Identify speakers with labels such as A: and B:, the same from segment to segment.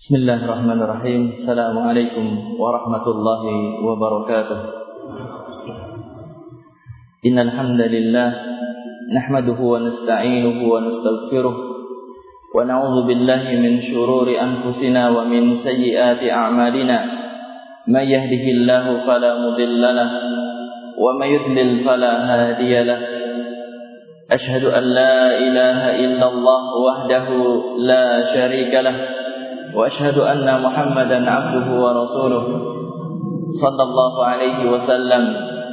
A: Bismillahirrahmanirrahim. Assalamualaikum warahmatullahi wabarakatuh. Innal hamdalillah nahmaduhu wa nasta'inuhu wa nastaghfiruh wa na'udzu billahi min shururi anfusina wa min sayyiati a'malina. May yahdihillahu fala mudilla lahu wa may yudlil fala hadiya lahu. Ashhadu an la ilaha illallah wahdahu la syarika lahu وأشهد أن محمدا عبده ورسوله صلى الله عليه وسلم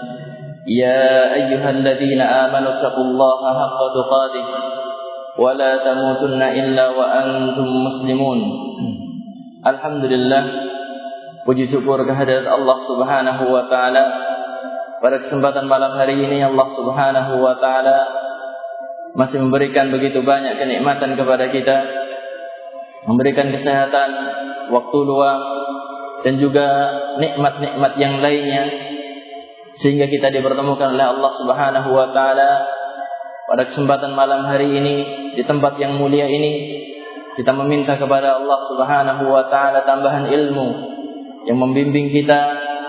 A: يا أيها الذين آمنوا اتقوا الله حق تقاته ولا تموتن إلا وأنتم مسلمون. Alhamdulillah, puji syukur kehadirat Allah Subhanahu wa taala. Pada kesempatan malam hari ini Allah Subhanahu wa taala masih memberikan begitu banyak kenikmatan kepada kita, memberikan kesehatan, waktu luang, dan juga nikmat-nikmat yang lainnya, sehingga kita dipertemukan oleh Allah Subhanahu wa taala pada kesempatan malam hari ini di tempat yang mulia ini. Kita meminta kepada Allah Subhanahu wa taala tambahan ilmu yang membimbing kita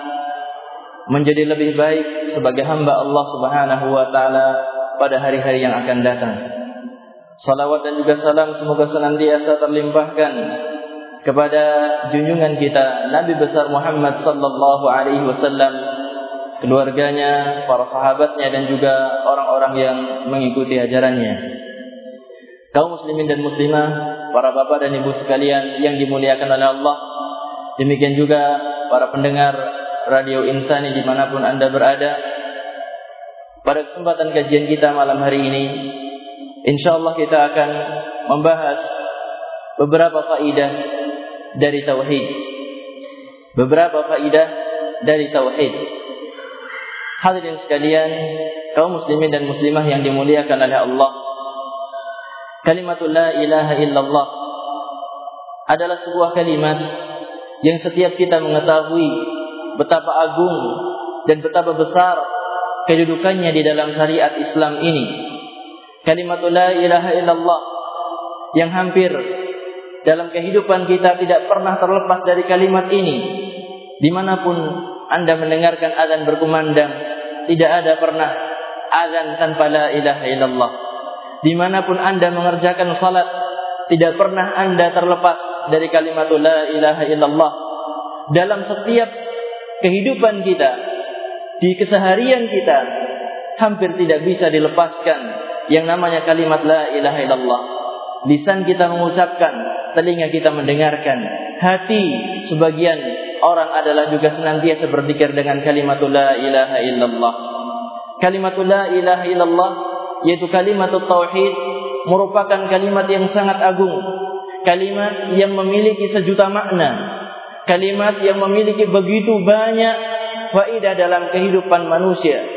A: menjadi lebih baik sebagai hamba Allah Subhanahu wa taala pada hari-hari yang akan datang. Salawat dan juga salam semoga senantiasa terlimpahkan kepada junjungan kita Nabi besar Muhammad sallallahu alaihi wasallam, keluarganya, para sahabatnya, dan juga orang-orang yang mengikuti ajarannya. Kaum muslimin dan muslimah, para bapak dan ibu sekalian yang dimuliakan oleh Allah, demikian juga para pendengar Radio Insani dimanapun Anda berada. Pada kesempatan kajian kita malam hari ini, insyaallah kita akan membahas beberapa faidah dari tauhid. Beberapa faidah dari tauhid. Hadirin sekalian, kaum muslimin dan muslimah yang dimuliakan oleh Allah, kalimatul la ilaha illallah adalah sebuah kalimat yang setiap kita mengetahui betapa agung dan betapa besar kedudukannya di dalam syariat Islam ini. Kalimatul la ilaha illallah yang hampir dalam kehidupan kita tidak pernah terlepas dari kalimat ini. Dimanapun Anda mendengarkan azan berkumandang, tidak ada pernah azan tanpa la ilaha illallah. Dimanapun Anda mengerjakan salat, tidak pernah Anda terlepas dari kalimatul la ilaha illallah. Dalam setiap kehidupan kita, di keseharian kita, hampir tidak bisa dilepaskan yang namanya kalimat la ilaha illallah. Lisan kita mengucapkan, telinga kita mendengarkan, hati sebagian orang adalah juga senantiasa berzikir dengan kalimatul la ilaha illallah. Kalimatul la ilaha illallah, yaitu kalimatul tauhid, merupakan kalimat yang sangat agung, kalimat yang memiliki sejuta makna, kalimat yang memiliki begitu banyak faedah dalam kehidupan manusia.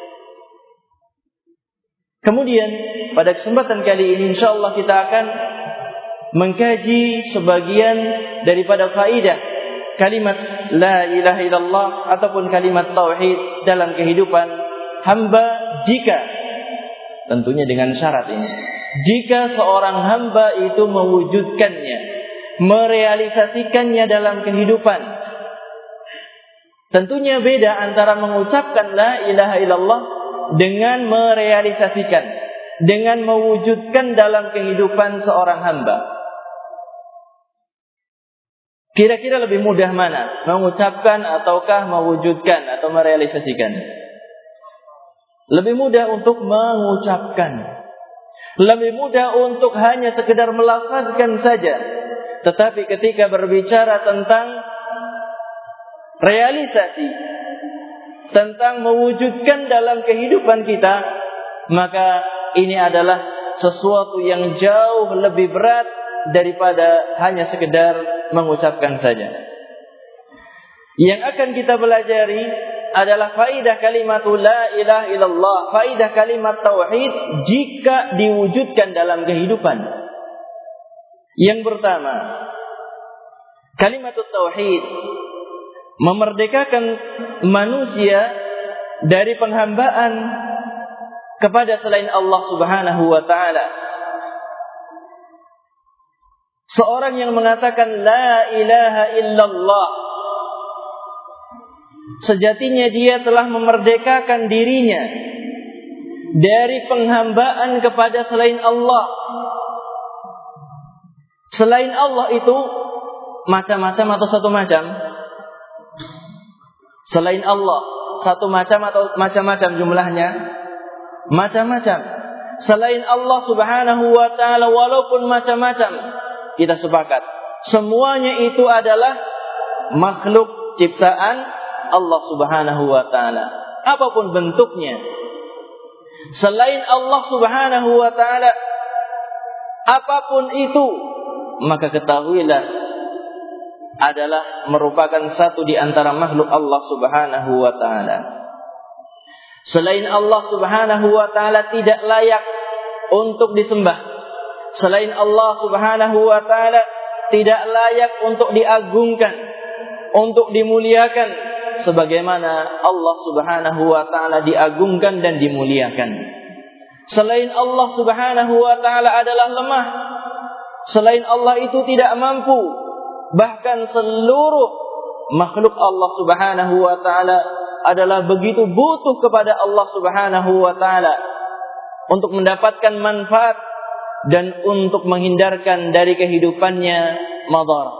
A: Kemudian pada kesempatan kali ini insyaallah kita akan mengkaji sebagian daripada faedah kalimat la ilaha illallah ataupun kalimat tauhid dalam kehidupan hamba, jika tentunya dengan syarat ini, jika seorang hamba itu mewujudkannya, merealisasikannya dalam kehidupan. Tentunya beda antara mengucapkan la ilaha illallah dengan merealisasikan, dengan mewujudkan dalam kehidupan seorang hamba. Kira-kira lebih mudah mana? Mengucapkan ataukah mewujudkan atau merealisasikan? Lebih mudah untuk mengucapkan. Lebih mudah untuk hanya sekedar melafazkan saja. Tetapi ketika berbicara tentang realisasi, tentang mewujudkan dalam kehidupan kita, maka ini adalah sesuatu yang jauh lebih berat daripada hanya sekedar mengucapkan saja. Yang akan kita pelajari adalah faidah kalimatul la ilaha illallah, faidah kalimat tauhid jika diwujudkan dalam kehidupan. Yang pertama, kalimatul tauhid memerdekakan manusia dari penghambaan kepada selain Allah Subhanahu wa taala. Seorang yang mengatakan la ilaha illallah, sejatinya dia telah memerdekakan dirinya dari penghambaan kepada selain Allah. Selain Allah itu macam-macam atau satu macam? Selain Allah satu macam atau macam-macam jumlahnya? Macam-macam. Selain Allah Subhanahu wa ta'ala walaupun macam-macam, kita sepakat semuanya itu adalah makhluk ciptaan Allah Subhanahu wa ta'ala, apapun bentuknya. Selain Allah Subhanahu wa ta'ala, apapun itu, maka ketahuilah adalah merupakan satu di antara makhluk Allah Subhanahu wa ta'ala. Selain Allah Subhanahu wa ta'ala tidak layak untuk disembah. Selain Allah Subhanahu wa ta'ala tidak layak untuk diagungkan, untuk dimuliakan sebagaimana Allah Subhanahu wa ta'ala diagungkan dan dimuliakan. Selain Allah Subhanahu wa ta'ala adalah lemah. Selain Allah itu tidak mampu. Bahkan seluruh makhluk Allah Subhanahu wa ta'ala adalah begitu butuh kepada Allah Subhanahu wa ta'ala untuk mendapatkan manfaat dan untuk menghindarkan dari kehidupannya madar.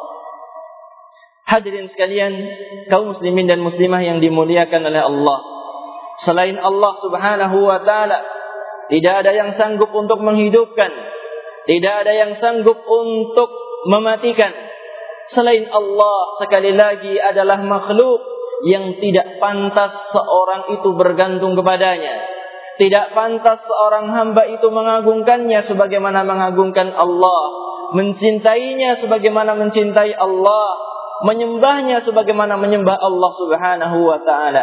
A: Hadirin sekalian, kaum muslimin dan muslimah yang dimuliakan oleh Allah, selain Allah Subhanahu wa ta'ala tidak ada yang sanggup untuk menghidupkan, tidak ada yang sanggup untuk mematikan. Selain Allah sekali lagi adalah makhluk yang tidak pantas seorang itu bergantung kepadanya. Tidak pantas seorang hamba itu mengagungkannya sebagaimana mengagungkan Allah, mencintainya sebagaimana mencintai Allah, menyembahnya sebagaimana menyembah Allah Subhanahu wa ta'ala.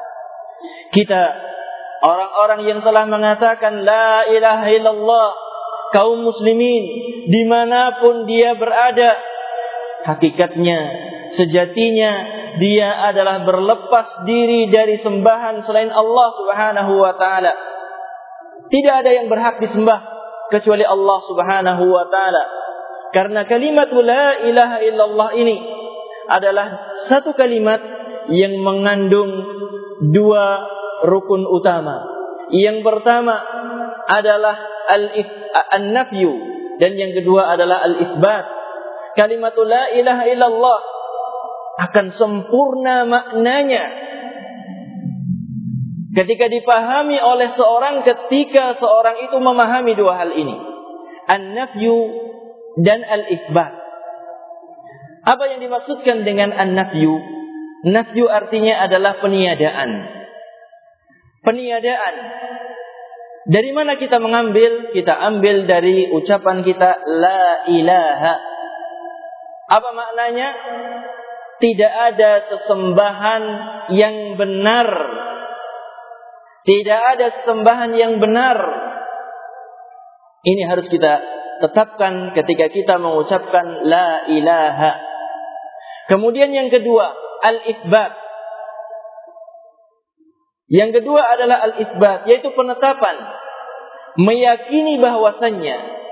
A: Kita orang-orang yang telah mengatakan la ilaha illallah, kaum muslimin dimanapun dia berada, hakikatnya, sejatinya dia adalah berlepas diri dari sembahan selain Allah Subhanahu wa ta'ala. Tidak ada yang berhak disembah kecuali Allah Subhanahu wa ta'ala. Karena kalimat la ilaha illallah ini adalah satu kalimat yang mengandung dua rukun utama. Yang pertama adalah an-nafyu dan yang kedua adalah al-itsbat. Kalimat la ilaha illallah akan sempurna maknanya ketika dipahami oleh seorang, ketika seorang itu memahami dua hal ini, an-nafyu dan al-itsbat. Apa yang dimaksudkan dengan an-nafyu? Nafyu artinya adalah peniadaan. Peniadaan. Dari mana kita mengambil? Kita ambil dari ucapan kita la ilaha. Apa maknanya? Tidak ada sesembahan yang benar. Tidak ada sesembahan yang benar. Ini harus kita tetapkan ketika kita mengucapkan la ilaha. Kemudian yang kedua, al-itsbat. Yang kedua adalah al-itsbat, yaitu penetapan, meyakini bahwasannya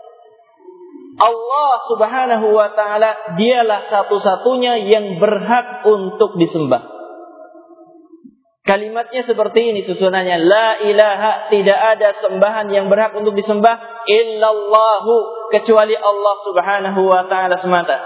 A: Allah Subhanahu wa ta'ala dialah satu-satunya yang berhak untuk disembah. Kalimatnya seperti ini susunannya, la ilaha, tidak ada sembahan yang berhak untuk disembah illallahu, kecuali Allah Subhanahu wa ta'ala semata.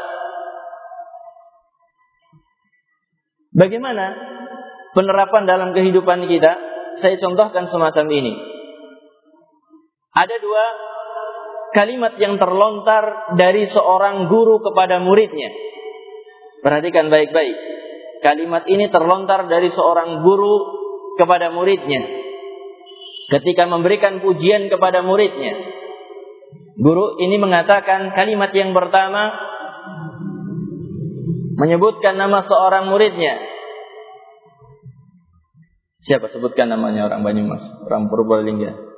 A: Bagaimana penerapan dalam kehidupan kita? Saya contohkan semacam ini. Ada dua kalimat yang terlontar dari seorang guru kepada muridnya. Perhatikan baik-baik. Kalimat ini terlontar dari seorang guru kepada muridnya ketika memberikan pujian kepada muridnya. Guru ini mengatakan kalimat yang pertama, menyebutkan nama seorang muridnya. Siapa? Sebutkan namanya, orang Banyumas, orang Purbalingga.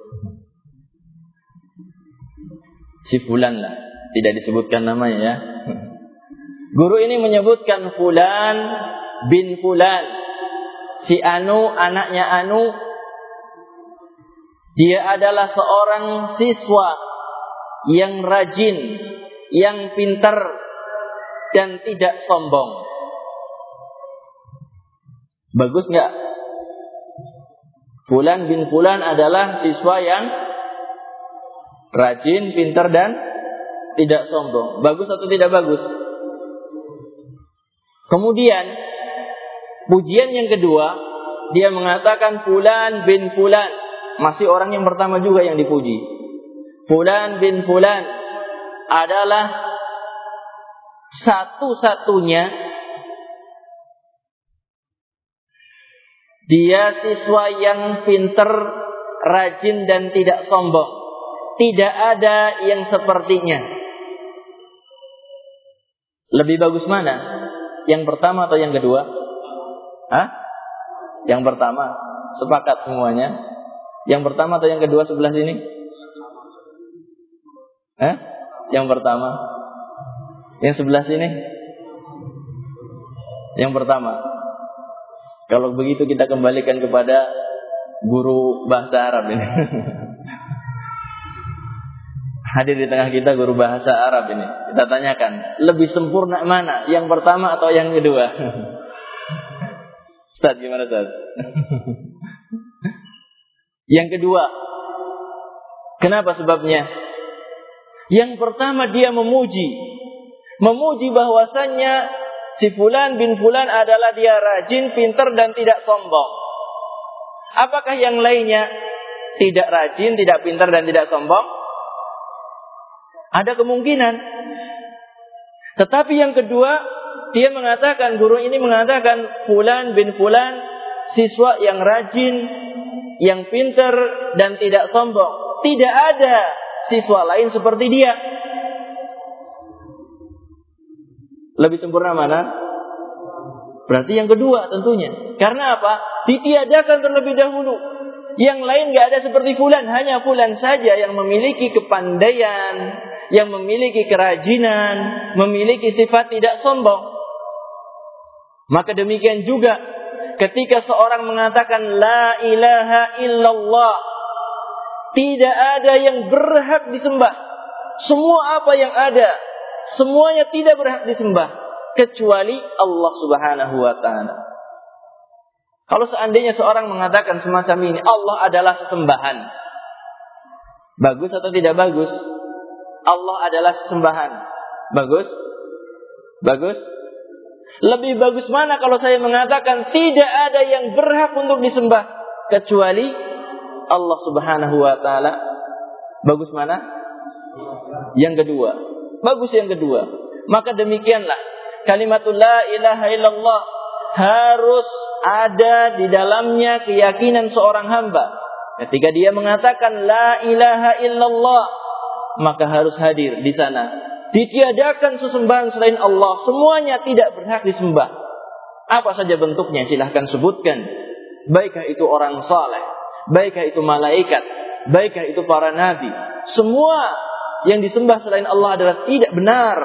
A: Si fulan lah, tidak disebutkan namanya ya. Guru ini menyebutkan fulan bin fulan, si Anu, anaknya Anu, dia adalah seorang siswa yang rajin, yang pintar dan tidak sombong. Bagus nggak? Fulan bin Fulan adalah siswa yang rajin, pintar dan tidak sombong. Bagus atau tidak bagus? Kemudian pujian yang kedua, dia mengatakan Fulan bin Fulan, masih orang yang pertama juga yang dipuji. Fulan bin Fulan adalah satu-satunya dia siswa yang pintar, rajin dan tidak sombong. Tidak ada yang sepertinya. Lebih bagus mana? Yang pertama atau yang kedua? Yang pertama. Sepakat semuanya. Yang pertama atau yang kedua sebelah sini? Yang pertama. Yang sebelah sini? Yang pertama. Kalau begitu kita kembalikan kepada guru bahasa Arab ini. Hadir di tengah kita guru bahasa Arab ini. Kita tanyakan, lebih sempurna mana? Yang pertama atau yang kedua? Ustaz, gimana Ustaz? Yang kedua. Kenapa sebabnya? Yang pertama dia memuji bahwasannya si Fulan bin Fulan adalah dia rajin, pintar dan tidak sombong. Apakah yang lainnya tidak rajin, tidak pintar dan tidak sombong? Ada kemungkinan. Tetapi yang kedua, dia mengatakan, guru ini mengatakan Fulan bin Fulan siswa yang rajin, yang pintar dan tidak sombong. Tidak ada siswa lain seperti dia. Lebih sempurna mana? Berarti yang kedua tentunya. Karena apa? Ditiadakan terlebih dahulu. Yang lain gak ada seperti Fulan. Hanya Fulan saja yang memiliki kepandaian, yang memiliki kerajinan, memiliki sifat tidak sombong. Maka demikian juga ketika seorang mengatakan La ilaha illallah, tidak ada yang berhak disembah. Semua apa yang ada, semuanya tidak berhak disembah kecuali Allah Subhanahu wa ta'ala. Kalau seandainya seorang mengatakan semacam ini, Allah adalah sesembahan, bagus atau tidak bagus? Allah adalah sesembahan, bagus? Bagus? Lebih bagus mana kalau saya mengatakan tidak ada yang berhak untuk disembah kecuali Allah Subhanahu wa ta'ala? Bagus mana? Yang kedua. Bagus yang kedua. Maka demikianlah kalimatul la ilaha illallah harus ada di dalamnya keyakinan seorang hamba. Ketika dia mengatakan la ilaha illallah, maka harus hadir di sana. Ditiadakan sesembahan selain Allah, semuanya tidak berhak disembah. Apa saja bentuknya silahkan sebutkan. Baikkah itu orang saleh, baikkah itu malaikat, baikkah itu para nabi. Semua yang disembah selain Allah adalah tidak benar.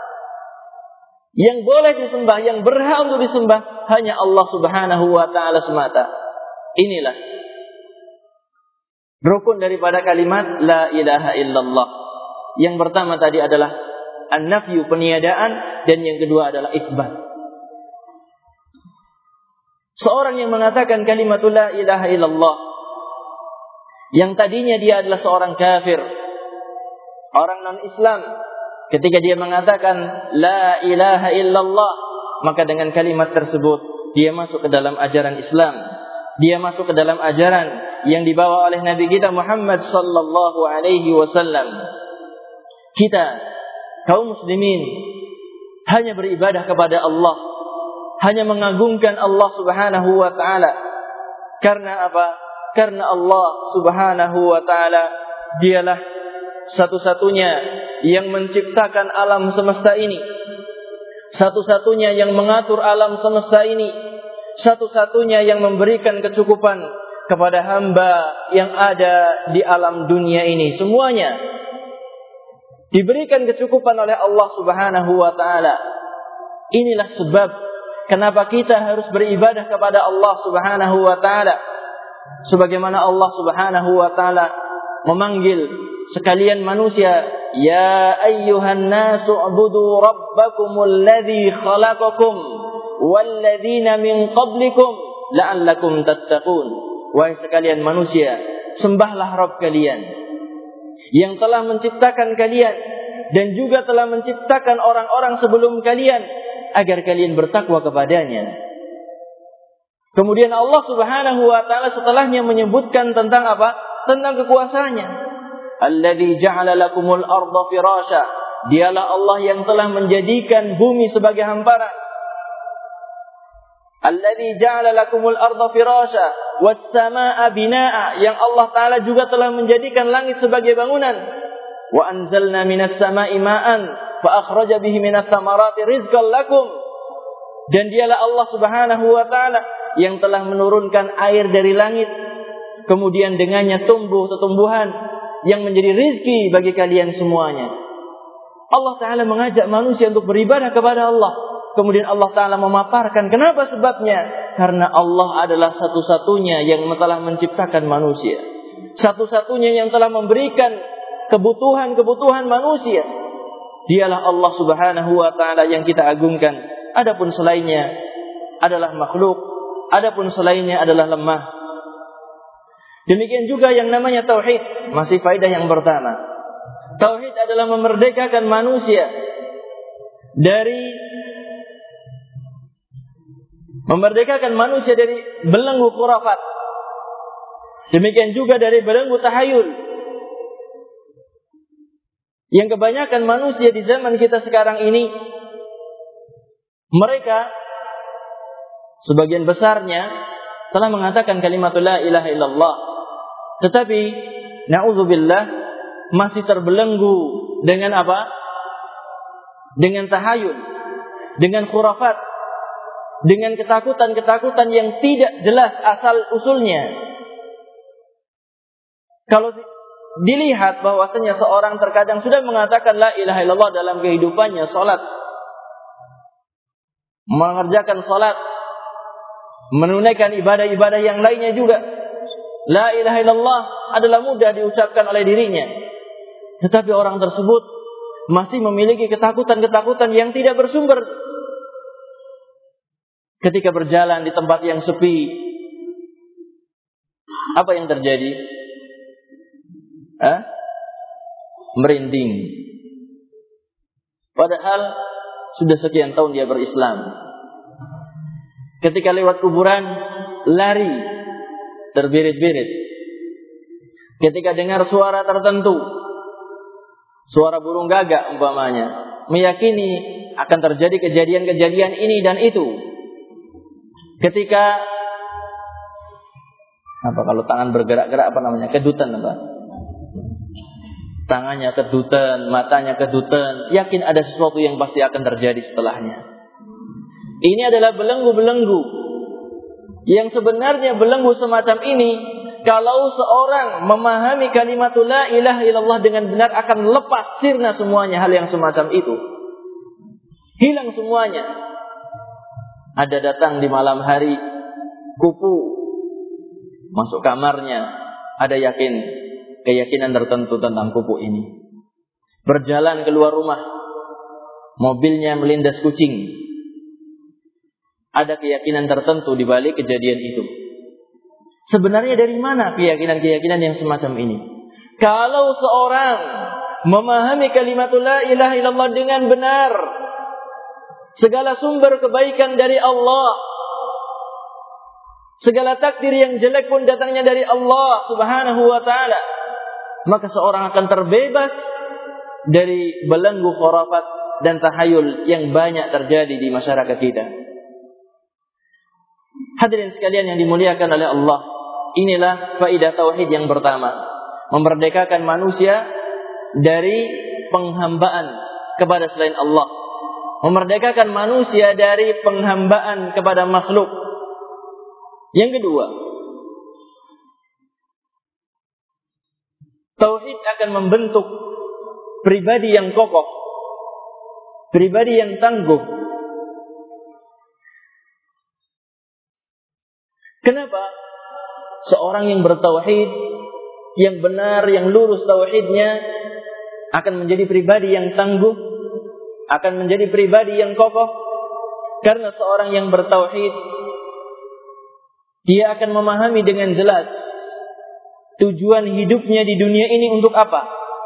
A: Yang boleh disembah, yang berhak untuk disembah hanya Allah Subhanahu wa ta'ala semata. Inilah rukun daripada kalimat la ilaha illallah. Yang pertama tadi adalah an-nafyu, peniadaan, dan yang kedua adalah itsbat. Seorang yang mengatakan kalimat la ilaha illallah, yang tadinya dia adalah seorang kafir, orang non-Islam, ketika dia mengatakan la ilaha illallah, maka dengan kalimat tersebut dia masuk ke dalam ajaran Islam. Dia masuk ke dalam ajaran yang dibawa oleh Nabi kita Muhammad sallallahu alaihi wasallam. Kita kaum muslimin hanya beribadah kepada Allah, hanya mengagungkan Allah Subhanahu wa taala. Karena apa? Karena Allah Subhanahu wa taala dialah satu-satunya yang menciptakan alam semesta ini, satu-satunya yang mengatur alam semesta ini, satu-satunya yang memberikan kecukupan kepada hamba yang ada di alam dunia ini. Semuanya diberikan kecukupan oleh Allah Subhanahu wa ta'ala. Inilah sebab kenapa kita harus beribadah kepada Allah Subhanahu wa ta'ala. Sebagaimana Allah Subhanahu wa ta'ala memanggil sekalian manusia ya ayyuhan nasu ubudu rabbakumul ladzi khalaqakum walladzina min qablikum la'allakum tattaqun. Wahai sekalian manusia, sembahlah Rabb kalian yang telah menciptakan kalian dan juga telah menciptakan orang-orang sebelum kalian agar kalian bertakwa kepadanya. Kemudian Allah Subhanahu wa taala setelahnya menyebutkan tentang apa? Tentang kekuasaannya. Alladzi ja'ala lakumul arda firasya. Dialah Allah yang telah menjadikan bumi sebagai hamparan. Alladzi ja'ala lakumul arda firasya was samaa'a binaa'a, yang Allah taala juga telah menjadikan langit sebagai bangunan. Wa anzalna minas samaa'i ma'an fa akhraja bihi minas thamarati rizqan lakum. Dan dialah Allah Subhanahu wa taala yang telah menurunkan air dari langit, kemudian dengannya tumbuh tumbuhan yang menjadi rizki bagi kalian semuanya. Allah Ta'ala mengajak manusia untuk beribadah kepada Allah. Kemudian Allah Ta'ala memaparkan kenapa sebabnya. Karena Allah adalah satu-satunya yang telah menciptakan manusia, satu-satunya yang telah memberikan kebutuhan-kebutuhan manusia. Dialah Allah Subhanahu wa Ta'ala yang kita agungkan. Adapun selainnya adalah makhluk, adapun selainnya adalah lemah. Demikian juga yang namanya tauhid, masih faedah yang pertama. Tauhid adalah memerdekakan manusia dari belenggu khurafat. Demikian juga dari belenggu tahayul. Yang kebanyakan manusia di zaman kita sekarang ini, mereka sebagian besarnya telah mengatakan kalimatul la ilaha illallah, tetapi na'udzubillah masih terbelenggu dengan apa? Dengan tahayul, dengan khurafat, dengan ketakutan-ketakutan yang tidak jelas asal usulnya. Kalau dilihat bahwasanya seorang terkadang sudah mengatakan la ilaha illallah dalam kehidupannya, salat, mengerjakan salat, menunaikan ibadah-ibadah yang lainnya juga, la ilaha illallah adalah mudah diucapkan oleh dirinya. Tetapi orang tersebut masih memiliki ketakutan-ketakutan yang tidak bersumber. Ketika berjalan di tempat yang sepi, apa yang terjadi? Merinding. Padahal sudah sekian tahun dia berislam. Ketika lewat kuburan, lari, terbirit-birit. Ketika dengar suara tertentu, suara burung gagak umpamanya, meyakini akan terjadi kejadian-kejadian ini dan itu. Ketika kalau tangan bergerak-gerak kedutan tangannya kedutan, matanya kedutan, yakin ada sesuatu yang pasti akan terjadi setelahnya. Ini adalah belenggu-belenggu yang sebenarnya belenggu semacam ini, kalau seorang memahami kalimatul la ilaha illallah dengan benar, akan lepas sirna semuanya hal yang semacam itu. Hilang semuanya. Ada datang di malam hari, kupu masuk kamarnya, ada keyakinan tertentu tentang kupu ini. Berjalan keluar rumah, mobilnya melindas kucing. Ada keyakinan tertentu di balik kejadian itu. Sebenarnya dari mana keyakinan-keyakinan yang semacam ini? Kalau seorang memahami kalimatul la ilaha illallah dengan benar, segala sumber kebaikan dari Allah, segala takdir yang jelek pun datangnya dari Allah Subhanahu wa ta'ala, maka seorang akan terbebas dari belenggu khurafat dan tahayul yang banyak terjadi di masyarakat kita. Hadirin sekalian yang dimuliakan oleh Allah, inilah faedah tauhid yang pertama, memerdekakan manusia dari penghambaan kepada selain Allah, memerdekakan manusia dari penghambaan kepada makhluk. Yang kedua, tauhid akan membentuk pribadi yang kokoh, pribadi yang tangguh. Kenapa? Seorang yang bertauhid, yang benar, yang lurus tauhidnya, akan menjadi pribadi yang tangguh, akan menjadi pribadi yang kokoh. Karena seorang yang bertauhid, dia akan memahami dengan jelas tujuan hidupnya di dunia ini untuk apa.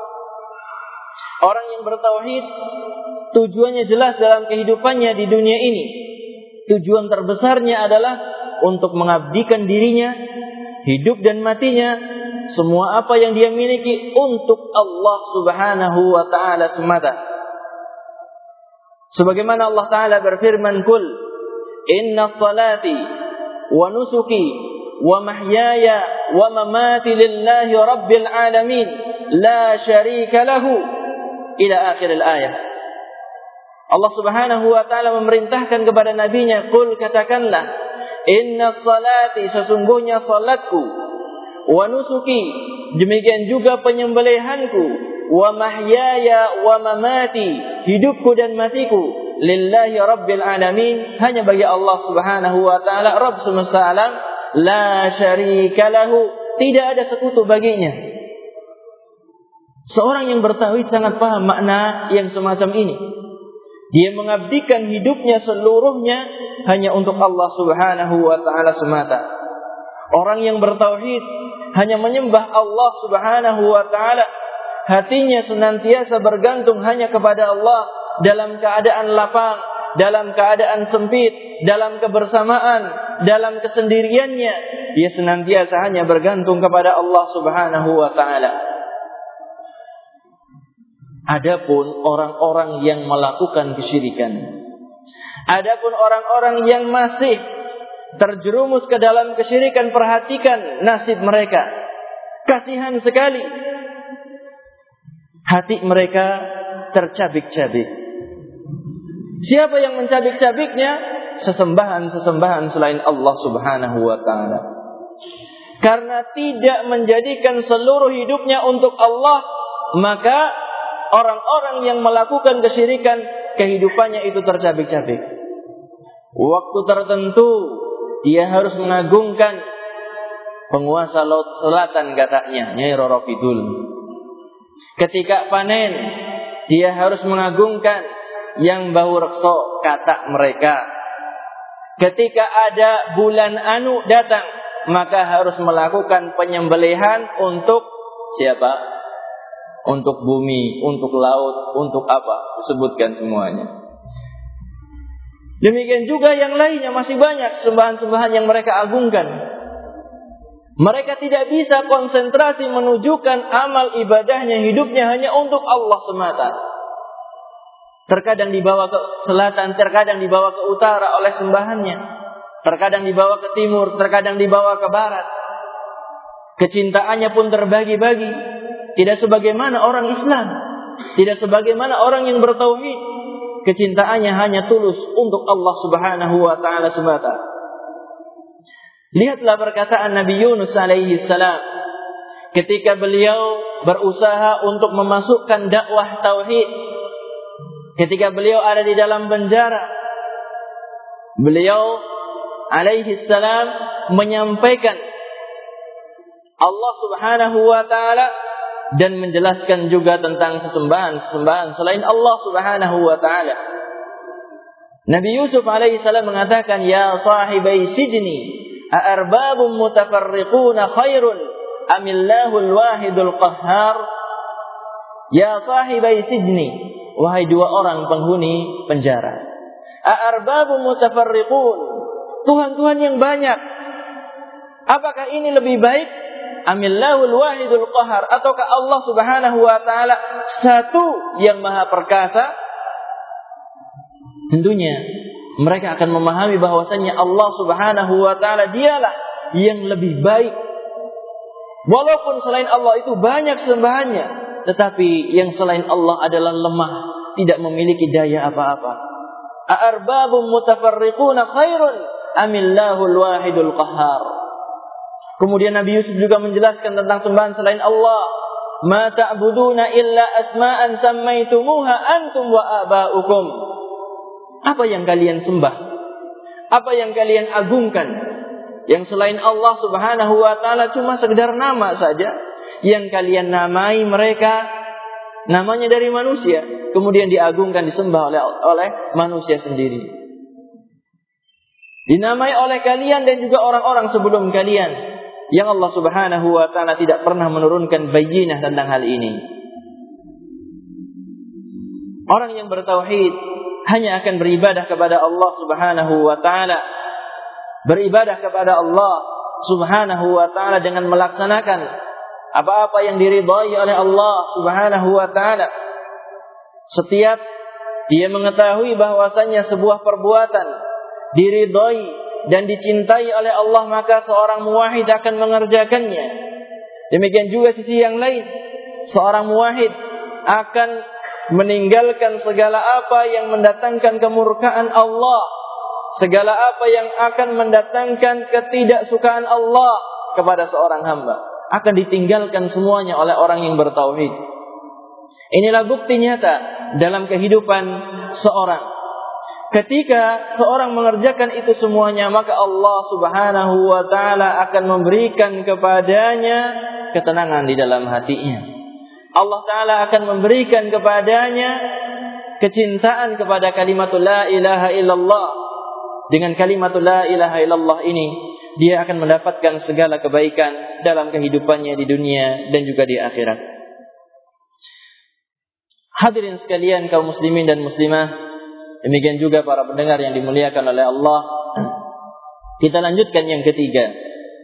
A: Orang yang bertauhid, tujuannya jelas dalam kehidupannya di dunia ini. Tujuan terbesarnya adalah untuk mengabdikan dirinya, hidup dan matinya, semua apa yang dia miliki untuk Allah Subhanahu wa ta'ala semata. Sebagaimana Allah Ta'ala berfirman, "Qul inna salati wa nusuki wa mahyaya wa mamati lillahi rabbil alamin la syarika lahu," ila akhir al-ayah. Allah Subhanahu wa ta'ala memerintahkan kepada nabinya, "Qul," katakanlah, "inna salati," sesungguhnya salatku, "wa nusuki," demikian juga penyembelihanku, "wa mahyaya wa mamati," hidupku dan matiku, "lillahi rabbil alamin," hanya bagi Allah Subhanahu wa ta'ala, Rabb semesta alam, "la syarika lahu," tidak ada sekutu baginya. Seorang yang bertauhid sangat paham makna yang semacam ini. Dia mengabdikan hidupnya seluruhnya hanya untuk Allah Subhanahu wa ta'ala semata. Orang yang bertauhid hanya menyembah Allah Subhanahu wa ta'ala. Hatinya senantiasa bergantung hanya kepada Allah dalam keadaan lapang, dalam keadaan sempit, dalam kebersamaan, dalam kesendiriannya. Dia senantiasa hanya bergantung kepada Allah Subhanahu wa ta'ala. Adapun orang-orang yang melakukan kesyirikan, adapun orang-orang yang masih terjerumus ke dalam kesyirikan, perhatikan nasib mereka. Kasihan sekali. Hati mereka tercabik-cabik. Siapa yang mencabik-cabiknya? Sesembahan-sesembahan selain Allah Subhanahu wa ta'ala. Karena tidak menjadikan seluruh hidupnya untuk Allah, maka orang-orang yang melakukan kesyirikan, kehidupannya itu tercabik-cabik. Waktu tertentu dia harus mengagungkan penguasa laut selatan, katanya Nyai Roro Kidul. Ketika panen, dia harus mengagungkan Yang Bahu Rekso, kata mereka. Ketika ada bulan Anu datang, maka harus melakukan penyembelihan untuk siapa? Untuk bumi, untuk laut, untuk apa? Sebutkan semuanya. Demikian juga yang lainnya, masih banyak sembahan-sembahan yang mereka agungkan. Mereka tidak bisa konsentrasi menunjukkan amal ibadahnya, hidupnya hanya untuk Allah semata. Terkadang dibawa ke selatan, terkadang dibawa ke utara oleh sembahannya. Terkadang dibawa ke timur, terkadang dibawa ke barat. Kecintaannya pun terbagi-bagi. Tidak sebagaimana orang Islam, tidak sebagaimana orang yang bertauhid. Kecintaannya hanya tulus untuk Allah Subhanahu wa ta'ala semata. Lihatlah perkataan Nabi Yunus alaihi salam ketika beliau berusaha untuk memasukkan dakwah tauhid. Ketika beliau ada di dalam penjara, beliau alaihi salam menyampaikan Allah Subhanahu wa ta'ala dan menjelaskan juga tentang sesembahan selain Allah Subhanahu wa ta'ala. Nabi Yusuf alaihi salam mengatakan, "Ya sahibai sijni, a'arbabun mutafarriquna khairun amillahul wahidul qahhar." Ya sahibai sijni, wahai dua orang penghuni penjara. A'arbabun mutafarriqun, Tuhan-Tuhan yang banyak. Apakah ini lebih baik? Amillahul wahidul qahar, ataukah Allah Subhanahu wa ta'ala satu yang maha perkasa? Tentunya mereka akan memahami bahwasannya Allah Subhanahu wa ta'ala dialah yang lebih baik. Walaupun selain Allah itu banyak sembahannya, tetapi yang selain Allah adalah lemah, tidak memiliki daya apa-apa. A'arbabun mutafarriquna khairun amillahul wahidul qahar. Kemudian Nabi Yusuf juga menjelaskan tentang sembahan selain Allah. Ma ta'buduna illa asma'an sammaitumuha antum wa aba'ukum. Apa yang kalian sembah? Apa yang kalian agungkan? Yang selain Allah Subhanahu wa ta'ala cuma sekedar nama saja. Yang kalian namai mereka namanya dari manusia, kemudian diagungkan, disembah oleh manusia sendiri. Dinamai oleh kalian dan juga orang-orang sebelum kalian, yang Allah Subhanahu wa ta'ala tidak pernah menurunkan bayyinah tentang hal ini. Orang yang bertauhid hanya akan beribadah kepada Allah Subhanahu wa ta'ala, beribadah kepada Allah Subhanahu wa ta'ala dengan melaksanakan apa-apa yang diridhai oleh Allah Subhanahu wa ta'ala. Setiap dia mengetahui bahwasannya sebuah perbuatan diridhai dan dicintai oleh Allah, maka seorang muwahhid akan mengerjakannya. Demikian juga sisi yang lain, seorang muwahhid akan meninggalkan segala apa yang mendatangkan kemurkaan Allah, segala apa yang akan mendatangkan ketidaksukaan Allah kepada seorang hamba, akan ditinggalkan semuanya oleh orang yang bertauhid. Inilah bukti nyata dalam kehidupan seorang. Ketika seorang mengerjakan itu semuanya, maka Allah Subhanahu wa ta'ala akan memberikan kepadanya ketenangan di dalam hatinya. Allah Ta'ala akan memberikan kepadanya kecintaan kepada kalimatul la ilaha illallah. Dengan kalimatul la ilaha illallah ini, dia akan mendapatkan segala kebaikan dalam kehidupannya di dunia dan juga di akhirat. Hadirin sekalian kaum muslimin dan muslimah, demikian juga para pendengar yang dimuliakan oleh Allah. Kita lanjutkan yang ketiga.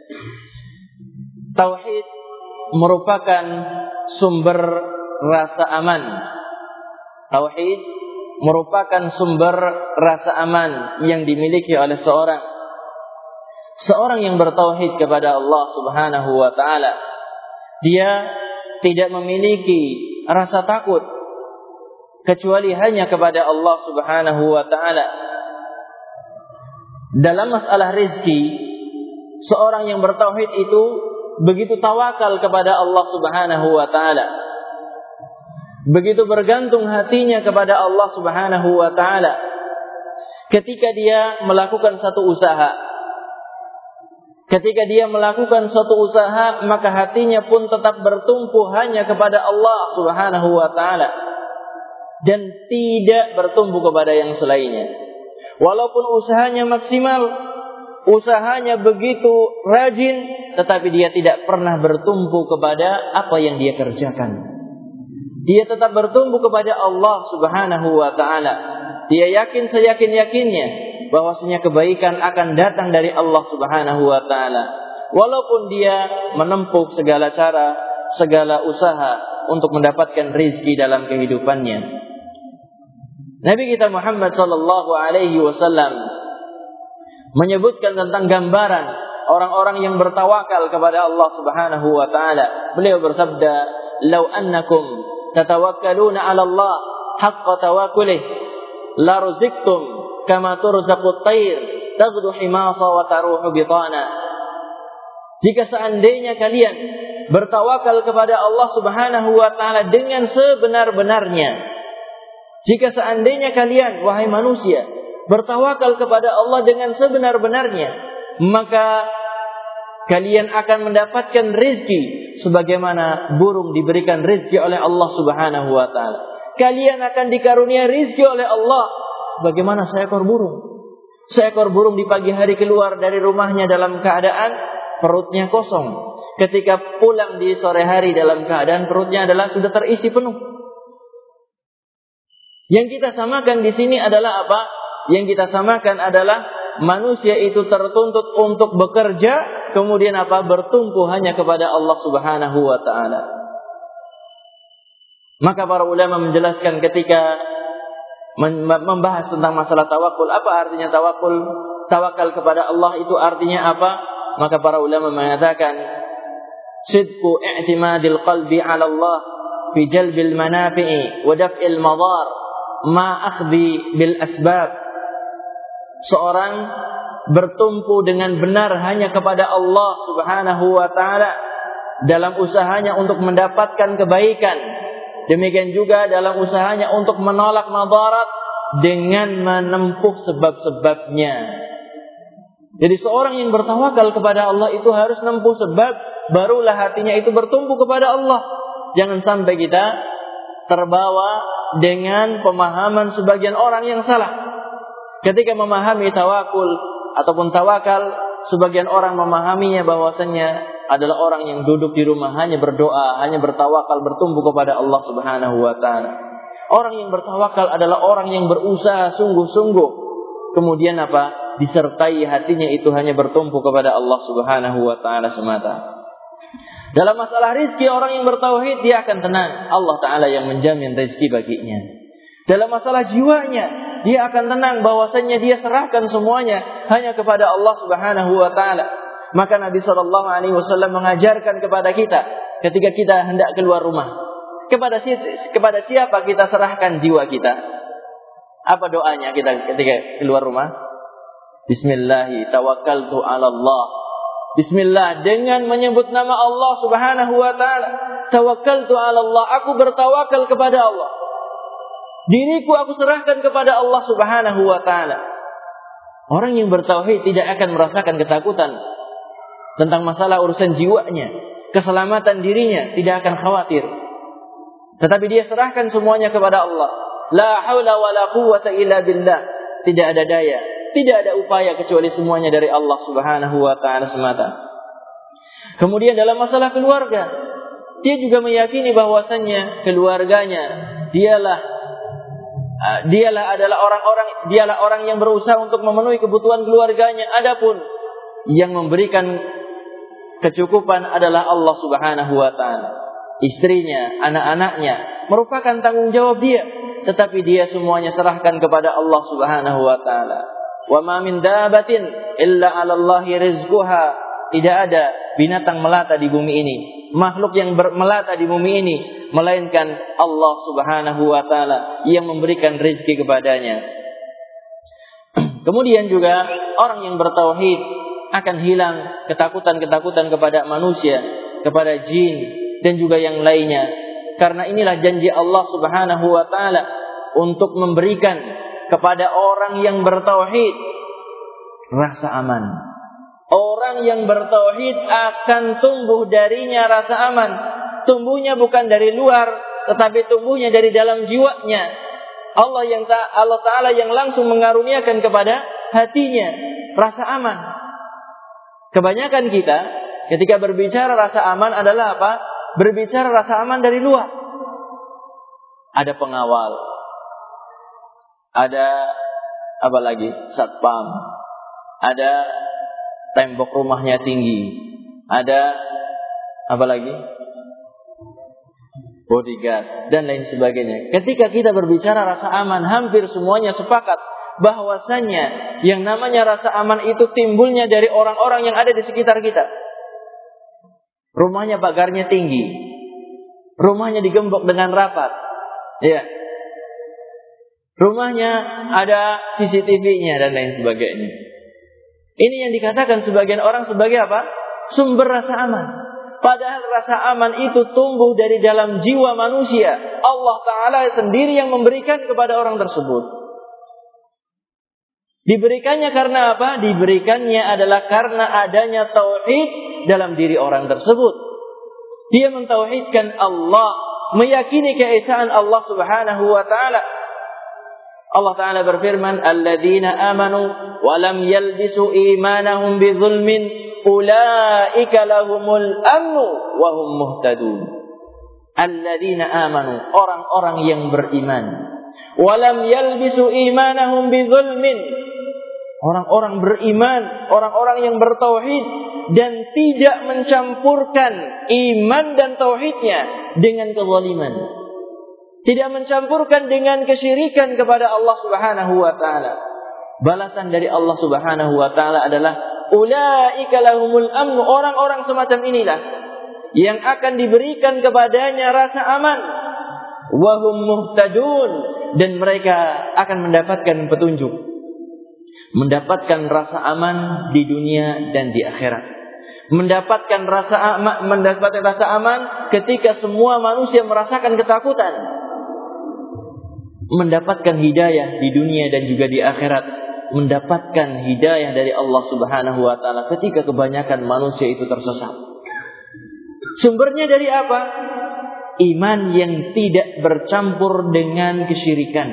A: Tauhid merupakan sumber rasa aman. Tauhid merupakan sumber rasa aman yang dimiliki oleh seorang. Seorang yang bertauhid kepada Allah Subhanahu wa ta'ala, dia tidak memiliki rasa takut kecuali hanya kepada Allah Subhanahu wa ta'ala. Dalam masalah rezeki, seorang yang bertauhid itu begitu tawakal kepada Allah Subhanahu wa ta'ala, begitu bergantung hatinya kepada Allah Subhanahu wa ta'ala. Ketika dia melakukan satu usaha, maka hatinya pun tetap bertumpu hanya kepada Allah Subhanahu wa ta'ala dan tidak bertumpu kepada yang selainnya. Walaupun usahanya maksimal, usahanya begitu rajin, tetapi dia tidak pernah bertumpu kepada apa yang dia kerjakan. Dia tetap bertumpu kepada Allah Subhanahu wa ta'ala. Dia yakin seyakin-yakinnya bahwasanya kebaikan akan datang dari Allah Subhanahu wa ta'ala. Walaupun dia menempuh segala cara, segala usaha untuk mendapatkan rizki dalam kehidupannya. Nabi kita Muhammad sallallahu alaihi wasallam menyebutkan tentang gambaran orang-orang yang bertawakal kepada Allah Subhanahu wa ta'ala. Beliau bersabda, "Lau annakum tatawakkaluna 'ala Allah haqqa tawakkulih la ruziktum kama turzaqut tayr taghdu himasa wa taruhu bitana." Jika seandainya kalian bertawakal kepada Allah Subhanahu wa ta'ala dengan sebenar-benarnya, jika seandainya kalian, wahai manusia, bertawakal kepada Allah dengan sebenar-benarnya, maka kalian akan mendapatkan rezeki sebagaimana burung diberikan rezeki oleh Allah Subhanahu wa ta'ala. Kalian akan dikarunia rezeki oleh Allah sebagaimana seekor burung. Seekor burung di pagi hari keluar dari rumahnya dalam keadaan perutnya kosong. Ketika pulang di sore hari dalam keadaan perutnya adalah sudah terisi penuh. Yang kita samakan di sini adalah apa? Yang kita samakan adalah manusia itu tertuntut untuk bekerja, kemudian apa? Bertumpu hanya kepada Allah Subhanahu wa ta'ala. Maka para ulama menjelaskan ketika membahas tentang masalah tawakul, apa artinya tawakul? Tawakal kepada Allah itu artinya apa? Maka para ulama mengatakan, sidqu i'timadil qalbi 'ala Allah fi jalbil manafi'i wa daf'il madar ma akhdhi bil asbab. Seorang bertumpu dengan benar hanya kepada Allah Subhanahu wa ta'ala dalam usahanya untuk mendapatkan kebaikan. Demikian juga dalam usahanya untuk menolak madarat dengan menempuh sebab-sebabnya. Jadi seorang yang bertawakal kepada Allah itu harus menempuh sebab, barulah hatinya itu bertumpu kepada Allah. Jangan sampai kita terbawa dengan pemahaman sebagian orang yang salah. Ketika memahami tawakul ataupun tawakal, sebagian orang memahaminya bahwasannya adalah orang yang duduk di rumah hanya berdoa, hanya bertawakal, bertumbuh kepada Allah Subhanahu wa taala. Orang yang bertawakal adalah orang yang berusaha sungguh-sungguh. Kemudian apa? Disertai hatinya itu hanya bertumpu kepada Allah Subhanahu wa taala semata. Dalam masalah rizki, orang yang bertauhid dia akan tenang. Allah taala yang menjamin rizki baginya. Dalam masalah jiwanya, dia akan tenang bahwasanya dia serahkan semuanya hanya kepada Allah Subhanahu wa taala. Maka Nabi sallallahu alaihi wasallam mengajarkan kepada kita ketika kita hendak keluar rumah, kepada siapa kita serahkan jiwa kita? Apa doanya kita ketika keluar rumah? Bismillah, tawakkaltu 'ala Allah. Bismillah, dengan menyebut nama Allah Subhanahu wa taala. Tawakkaltu 'ala Allah, aku bertawakal kepada Allah. Diriku aku serahkan kepada Allah Subhanahu wa taala. Orang yang bertauhid tidak akan merasakan ketakutan tentang masalah urusan jiwanya, keselamatan dirinya, tidak akan khawatir. Tetapi dia serahkan semuanya kepada Allah. La haula wala quwwata illa billah. Tidak ada daya, tidak ada upaya kecuali semuanya dari Allah Subhanahu wa taala semata. Kemudian dalam masalah keluarga, dia juga meyakini bahwasannya keluarganya dialah orang yang berusaha untuk memenuhi kebutuhan keluarganya. Adapun yang memberikan kecukupan adalah Allah Subhanahu wa taala. Istrinya, anak-anaknya merupakan tanggung jawab dia, tetapi dia semuanya serahkan kepada Allah Subhanahu wa taala. Wa ma min dabatin illa 'ala Allahi rizquha. Tidak ada binatang melata di bumi ini, makhluk yang melata di bumi ini, melainkan Allah Subhanahu wa taala yang memberikan rezeki kepadanya. Kemudian juga orang yang bertauhid akan hilang ketakutan-ketakutan kepada manusia, kepada jin dan juga yang lainnya. Karena inilah janji Allah Subhanahu wa taala untuk memberikan kepada orang yang bertauhid rasa aman. Orang yang bertauhid akan tumbuh darinya rasa aman. Tumbuhnya bukan dari luar, tetapi tumbuhnya dari dalam jiwanya. Allah Ta'ala yang langsung mengaruniakan kepada hatinya rasa aman. Kebanyakan kita ketika berbicara rasa aman adalah apa? Berbicara rasa aman dari luar. Ada pengawal, ada apa lagi? Satpam, ada tembok rumahnya tinggi, ada apa lagi? Bodyguard dan lain sebagainya. Ketika kita berbicara rasa aman, hampir semuanya sepakat bahwasanya yang namanya rasa aman itu timbulnya dari orang-orang yang ada di sekitar kita. Rumahnya pagarnya tinggi, rumahnya digembok dengan rapat, ya. Rumahnya ada CCTV-nya dan lain sebagainya. Ini yang dikatakan sebagian orang sebagai apa? Sumber rasa aman. Padahal rasa aman itu tumbuh dari dalam jiwa manusia. Allah Ta'ala sendiri yang memberikan kepada orang tersebut. Diberikannya karena apa? Diberikannya adalah karena adanya tauhid dalam diri orang tersebut. Dia mentauhidkan Allah, meyakini keesaan Allah Subhanahu wa taala. Allah Ta'ala berfirman, "Alladzina amanu wa lam yalbisu imanahum bidzulmin ulaika lahumul amnu wa hum muhtadun." Alladzina amanu, orang-orang yang beriman. Wa lam yalbisu imanahum bidzulmin. Orang-orang beriman, orang-orang yang bertauhid dan tidak mencampurkan iman dan tauhidnya dengan kezaliman. Tidak mencampurkan dengan kesyirikan kepada Allah Subhanahu wa taala. Balasan dari Allah Subhanahu wa taala adalah ulaika lahumul amn. Orang-orang semacam inilah yang akan diberikan kepadanya rasa aman. Wa hum muhtadun, dan mereka akan mendapatkan petunjuk. Mendapatkan rasa aman di dunia dan di akhirat. Mendapatkan rasa aman ketika semua manusia merasakan ketakutan. Mendapatkan hidayah di dunia dan juga di akhirat. Mendapatkan hidayah dari Allah Subhanahu wa taala ketika kebanyakan manusia itu tersesat. Sumbernya dari apa? iman yang tidak bercampur dengan kesyirikan.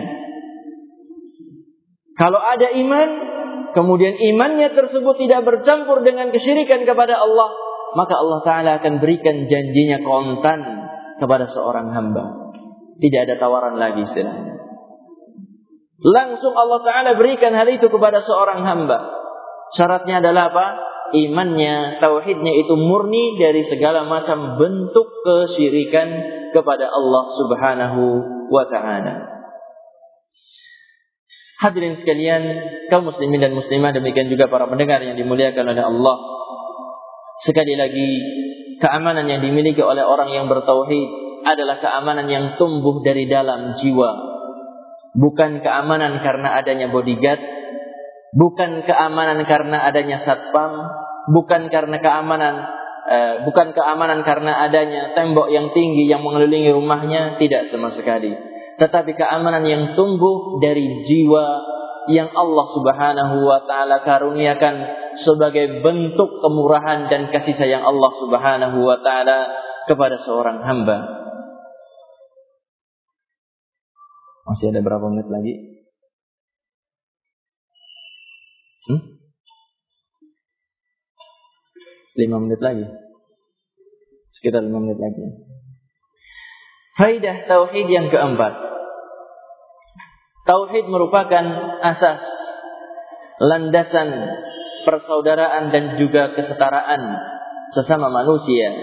A: Kalau ada iman, kemudian imannya tersebut tidak bercampur dengan kesyirikan kepada Allah, maka Allah Ta'ala akan berikan janjinya kontan kepada seorang hamba. Tidak ada tawaran lagi istilahnya. Langsung Allah Ta'ala berikan hal itu kepada seorang hamba. Syaratnya adalah apa? Imannya, tauhidnya itu murni dari segala macam bentuk kesyirikan kepada Allah Subhanahu wa Ta'ala. Hadirin sekalian, kaum muslimin dan muslimah, demikian juga para pendengar yang dimuliakan oleh Allah. Sekali lagi, keamanan yang dimiliki oleh orang yang bertauhid adalah keamanan yang tumbuh dari dalam jiwa. Bukan keamanan karena adanya bodyguard, bukan keamanan karena adanya satpam, bukan keamanan karena adanya tembok yang tinggi yang mengelilingi rumahnya, tidak sama sekali. Tetapi keamanan yang tumbuh dari jiwa yang Allah Subhanahu wa Ta'ala karuniakan sebagai bentuk kemurahan dan kasih sayang Allah Subhanahu wa Ta'ala kepada seorang hamba. Masih ada berapa menit lagi? 5 menit lagi. Sekitar 5 menit lagi. Faidah tauhid yang keempat. Tauhid merupakan asas, landasan persaudaraan dan juga kesetaraan sesama manusia.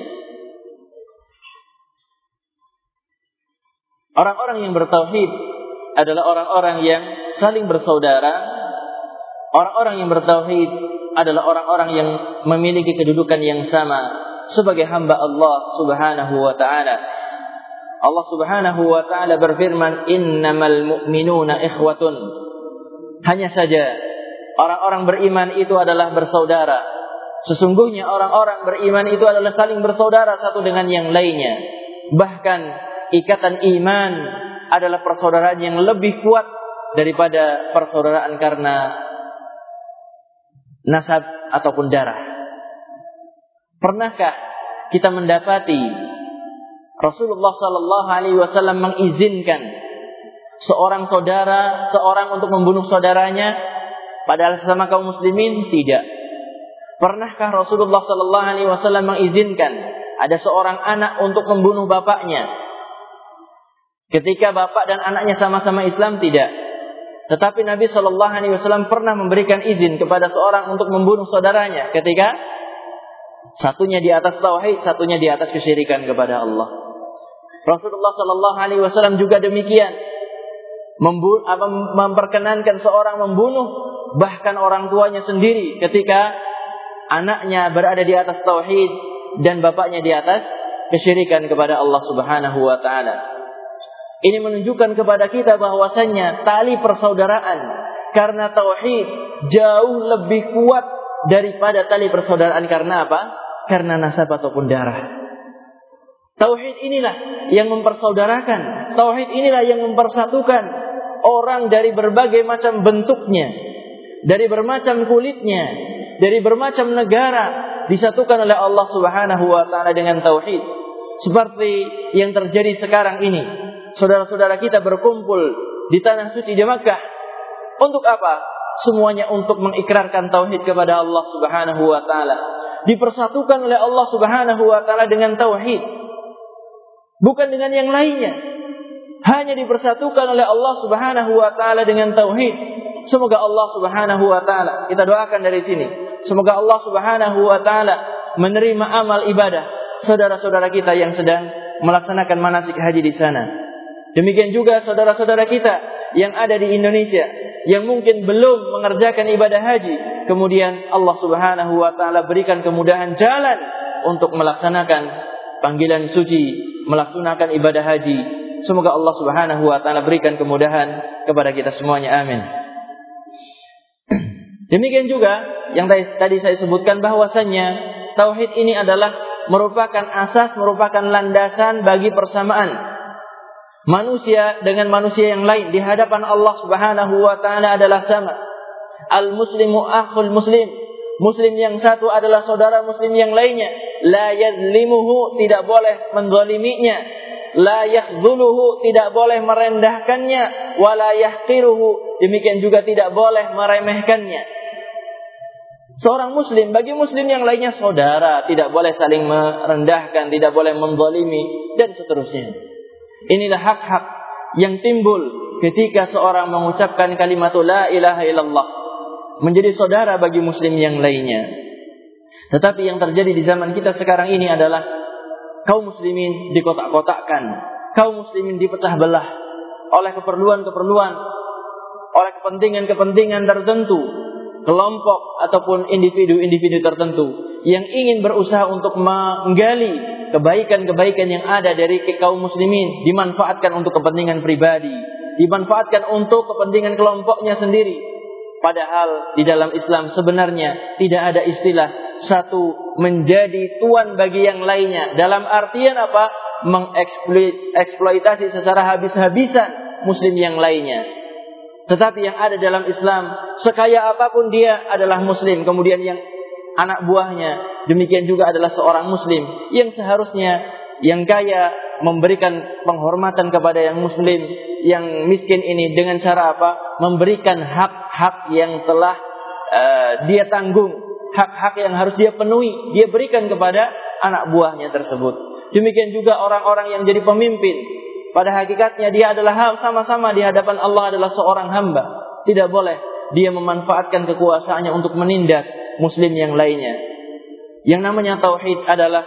A: Orang-orang yang bertauhid adalah orang-orang yang saling bersaudara. Orang-orang yang bertauhid adalah orang-orang yang memiliki kedudukan yang sama sebagai hamba Allah Subhanahu wa Ta'ala. Allah Subhanahu wa Ta'ala berfirman, innamal mu'minuna ikhwatun. Hanya saja orang-orang beriman itu adalah bersaudara. Sesungguhnya orang-orang beriman itu adalah saling bersaudara satu dengan yang lainnya. Bahkan ikatan iman adalah persaudaraan yang lebih kuat daripada persaudaraan karena nasab ataupun darah. Pernahkah kita mendapati Rasulullah sallallahu alaihi wasallam mengizinkan seorang untuk membunuh saudaranya padahal sesama kaum muslimin? Tidak. Pernahkah Rasulullah sallallahu alaihi wasallam mengizinkan ada seorang anak untuk membunuh bapaknya ketika bapak dan anaknya sama-sama Islam? Tidak. Tetapi Nabi sallallahu alaihi wasallam pernah memberikan izin kepada seorang untuk membunuh saudaranya ketika satunya di atas tauhid, satunya di atas kesyirikan kepada Allah. Rasulullah sallallahu alaihi wasallam juga demikian, memperkenankan seorang membunuh bahkan orang tuanya sendiri ketika anaknya berada di atas tauhid dan bapaknya di atas kesyirikan kepada Allah Subhanahu wa Ta'ala. Ini menunjukkan kepada kita bahwasannya tali persaudaraan karena tauhid jauh lebih kuat daripada tali persaudaraan karena apa? Karena nasab ataupun darah. Tauhid inilah yang mempersaudarakan. Tauhid inilah yang mempersatukan orang dari berbagai macam bentuknya, dari bermacam kulitnya, dari bermacam negara, disatukan oleh Allah Subhanahu wa Ta'ala dengan tauhid. Seperti yang terjadi sekarang ini. Saudara-saudara kita berkumpul di tanah suci di Makkah. Untuk apa? Semuanya untuk mengikrarkan tauhid kepada Allah Subhanahu wa Ta'ala. Dipersatukan oleh Allah Subhanahu wa Ta'ala dengan tauhid. Bukan dengan yang lainnya. Hanya dipersatukan oleh Allah Subhanahu wa Ta'ala dengan tauhid. Semoga Allah Subhanahu wa Ta'ala, kita doakan dari sini, semoga Allah Subhanahu wa Ta'ala menerima amal ibadah saudara-saudara kita yang sedang melaksanakan manasik haji di sana. Demikian juga saudara-saudara kita yang ada di Indonesia yang mungkin belum mengerjakan ibadah haji, kemudian Allah Subhanahu wa Ta'ala berikan kemudahan jalan untuk melaksanakan panggilan suci, melaksanakan ibadah haji. Semoga Allah Subhanahu wa Ta'ala berikan kemudahan kepada kita semuanya. Amin. Demikian juga yang tadi saya sebutkan bahwasannya tauhid ini adalah merupakan asas, merupakan landasan bagi persamaan manusia dengan manusia yang lain di hadapan Allah Subhanahu wa Ta'ala adalah sama. Al-muslimu akhul muslim. Muslim yang satu adalah saudara muslim yang lainnya. La yazlimuhu, tidak boleh menzaliminya. la yakhdhuluhu, tidak boleh merendahkannya, wa la yahqiruhu, demikian juga tidak boleh meremehkannya. Seorang muslim bagi muslim yang lainnya saudara, tidak boleh saling merendahkan, tidak boleh menzalimi dan seterusnya. Inilah hak-hak yang timbul ketika seorang mengucapkan kalimat la ilaha illallah, menjadi saudara bagi muslim yang lainnya. Tetapi yang terjadi di zaman kita sekarang ini adalah kaum muslimin dikotak-kotakkan, kaum muslimin dipecah belah oleh keperluan-keperluan, oleh kepentingan-kepentingan tertentu, kelompok ataupun individu-individu tertentu yang ingin berusaha untuk menggali kebaikan-kebaikan yang ada dari kaum muslimin, dimanfaatkan untuk kepentingan pribadi, dimanfaatkan untuk kepentingan kelompoknya sendiri. Padahal di dalam Islam sebenarnya tidak ada istilah satu menjadi tuan bagi yang lainnya. Dalam artian apa? Mengeksploitasi secara habis-habisan muslim yang lainnya. Tetapi yang ada dalam Islam, sekaya apapun dia adalah muslim, kemudian yang anak buahnya demikian juga adalah seorang muslim, yang seharusnya yang kaya memberikan penghormatan kepada yang muslim, yang miskin ini dengan cara apa? Memberikan hak-hak yang telah dia tanggung, hak-hak yang harus dia penuhi, dia berikan kepada anak buahnya tersebut. Demikian juga orang-orang yang jadi pemimpin, pada hakikatnya dia adalah sama-sama di hadapan Allah adalah seorang hamba. Tidak boleh dia memanfaatkan kekuasaannya untuk menindas muslim yang lainnya. Yang namanya tauhid adalah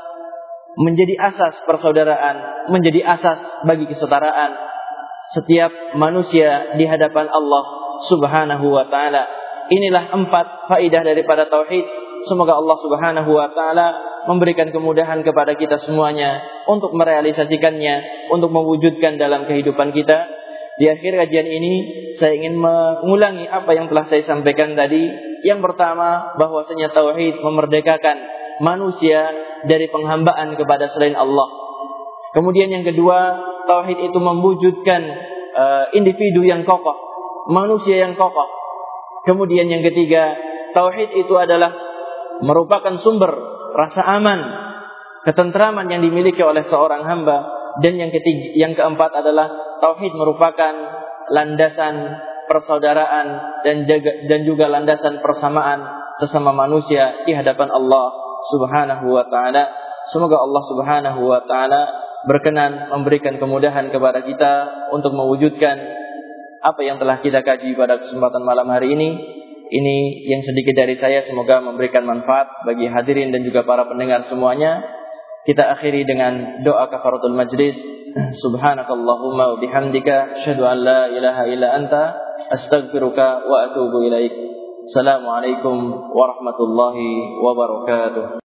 A: menjadi asas persaudaraan, menjadi asas bagi kesetaraan setiap manusia di hadapan Allah Subhanahu wa taala. Inilah 4 faedah daripada tauhid. Semoga Allah Subhanahu wa taala memberikan kemudahan kepada kita semuanya untuk merealisasikannya, untuk mewujudkan dalam kehidupan kita. Di akhir kajian ini saya ingin mengulangi apa yang telah saya sampaikan tadi. Yang pertama, bahwasanya tauhid memerdekakan manusia dari penghambaan kepada selain Allah. Kemudian yang kedua, tauhid itu mewujudkan individu yang kokoh, manusia yang kokoh. Kemudian yang ketiga, tauhid itu adalah merupakan sumber rasa aman, ketentraman yang dimiliki oleh seorang hamba. Dan yang keempat adalah tauhid merupakan landasan persaudaraan dan juga landasan persamaan sesama manusia di hadapan Allah Subhanahu wa taala. Semoga Allah Subhanahu wa taala berkenan memberikan kemudahan kepada kita untuk mewujudkan apa yang telah kita kaji pada kesempatan malam hari ini. Ini yang sedikit dari saya, semoga memberikan manfaat bagi hadirin dan juga para pendengar semuanya. Kita akhiri dengan doa kafaratul majlis. Subhanakallahumma wa bihamdika asyhadu an la ilaha illa anta astaghfiruka wa atubu ilaik. Assalamualaikum warahmatullahi wabarakatuh.